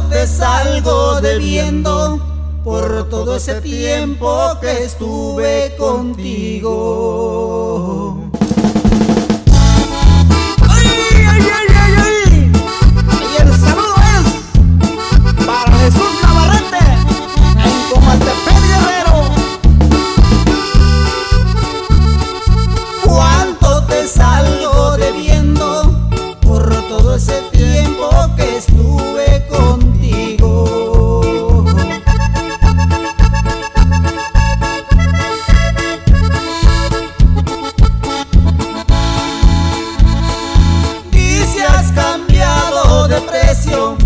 te salgo debiendo por todo ese tiempo que estuve contigo? ¡Ay, ay, ay, ay, ay! Y el saludo es para Jesús Navarrete en Comaltepec, Guerrero. ¿Cuánto te salgo debiendo por todo ese tiempo que estuve contigo? Dice has cambiado de precio